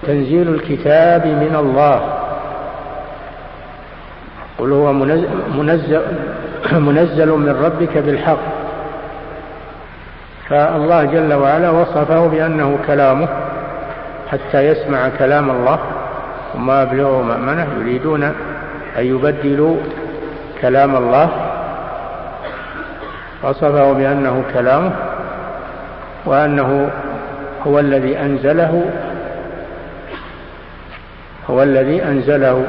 تنزيل الكتاب من الله. قل هو منزل من ربك بالحق. فالله جل وعلا وصفه بأنه كلامه حتى يسمع كلام الله، وما أبلغوا مأمنه يريدون أن يبدلوا كلام الله، وصفه بأنه كلامه وأنه هو الذي أنزله.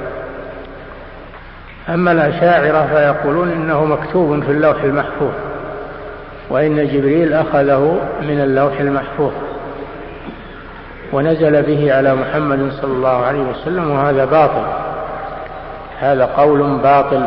أما الأشاعرة فيقولون إنه مكتوب في اللوح المحفوظ، وإن جبريل أخذه من اللوح المحفوظ ونزل به على محمد صلى الله عليه وسلم، وهذا باطل، هذا قول باطل.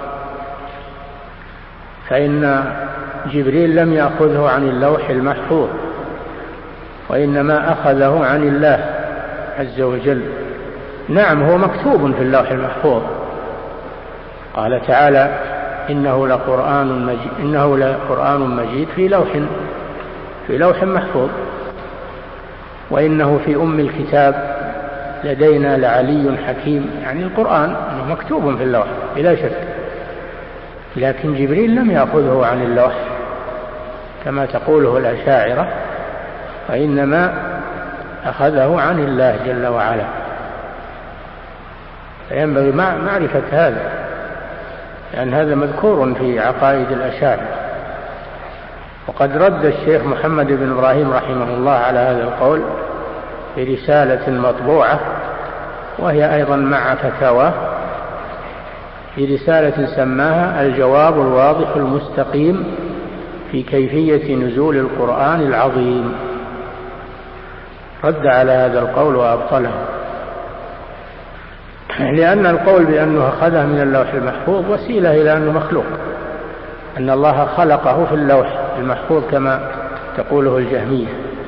فإن جبريل لم يأخذه عن اللوح المحفوظ، وإنما أخذه عن الله عز وجل. نعم هو مكتوب في اللوح المحفوظ، قال تعالى إنه لقرآن مجيد في لوح محفوظ، وإنه في أم الكتاب لدينا لعلي حكيم، يعني القرآن مكتوب في اللوح بلا شك، لكن جبريل لم يأخذه عن اللوح كما تقوله الأشاعرة، وإنما أخذه عن الله جل وعلا. فينبغي معرفة هذا، لأن هذا مذكور في عقائد الأشاعرة. وقد رد الشيخ محمد بن إبراهيم رحمه الله على هذا القول في رسالة مطبوعة، وهي أيضا مع فتاوى، في رسالة سماها الجواب الواضح المستقيم في كيفية نزول القرآن العظيم، رد على هذا القول وأبطله، لأن القول بأنه أخذه من اللوح المحفوظ وسيلة إلى أنه مخلوق، أن الله خلقه في اللوح المحفوظ كما تقوله الجهمية،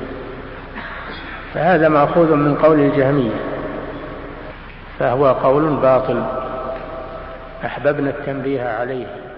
فهذا مأخوذ من قول الجهمية، فهو قول باطل، أحببنا التنبيه عليه.